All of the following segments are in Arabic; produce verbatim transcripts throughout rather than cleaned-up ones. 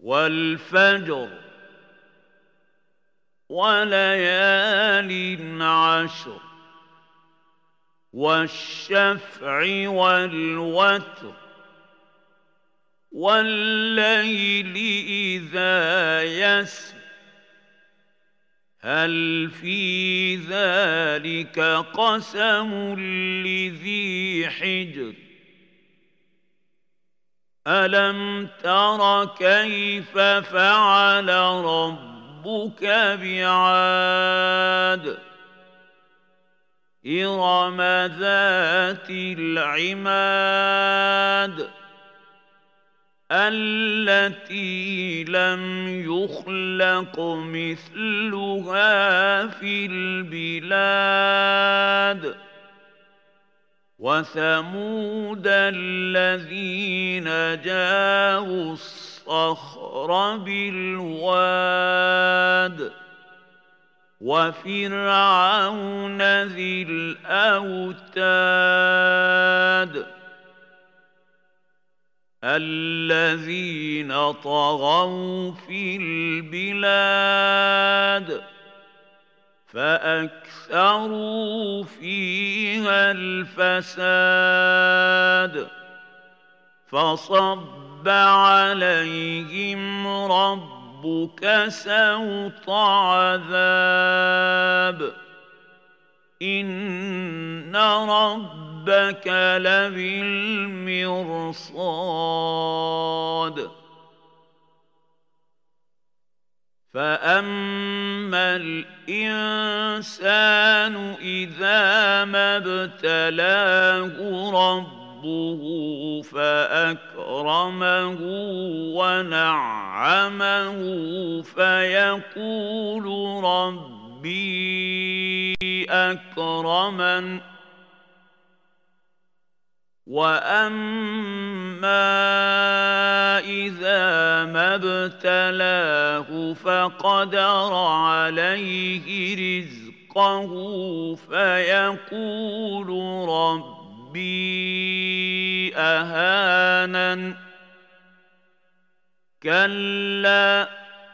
والفجر وليال عشر والشفع والوتر والليل إذا يسر هل في ذلك قسم لذي حجر ألم تر كيف فعل ربك بعاد إرم ذات العماد التي لم يخلق مثلها في البلاد وثمود الذين جابوا الصخر بالواد وفرعون ذي الأوتاد الذين طغوا في البلاد فأكثروا فيها الفساد فصب عليهم ربك سوط عذاب إن ربك لبالمرصاد فأما الإنسان إذا ما ابتلاه ربه فأكرمه ونعمه فيقول ربي أكرمن وأما إذا ما ابتلاه فقدر عليه رزقه فيقول ربي أهانن كلا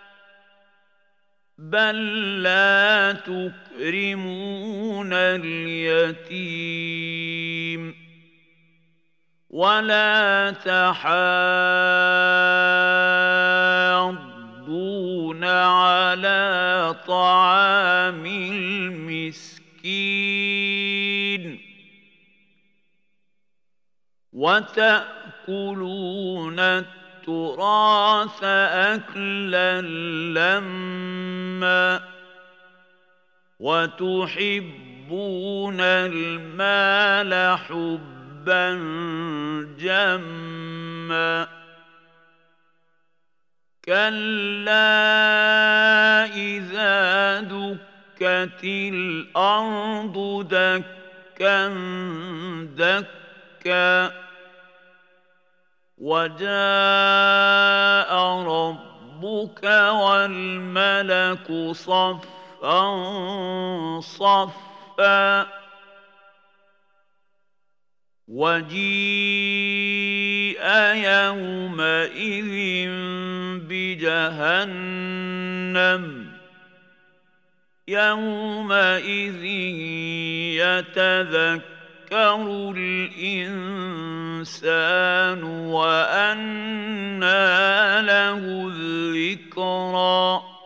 بل لا تكرمون اليتيم ولا تحاضون على طعام المسكين وتأكلون التراث أكلا لما وتحبون المال حبا حبا جما كلا إذا دكت الأرض دكا دكا وجاء ربك والملك صفا صفا وجيء يومئذ بجهنم يومئذ يتذكر الإنسان وأنى له الذكرى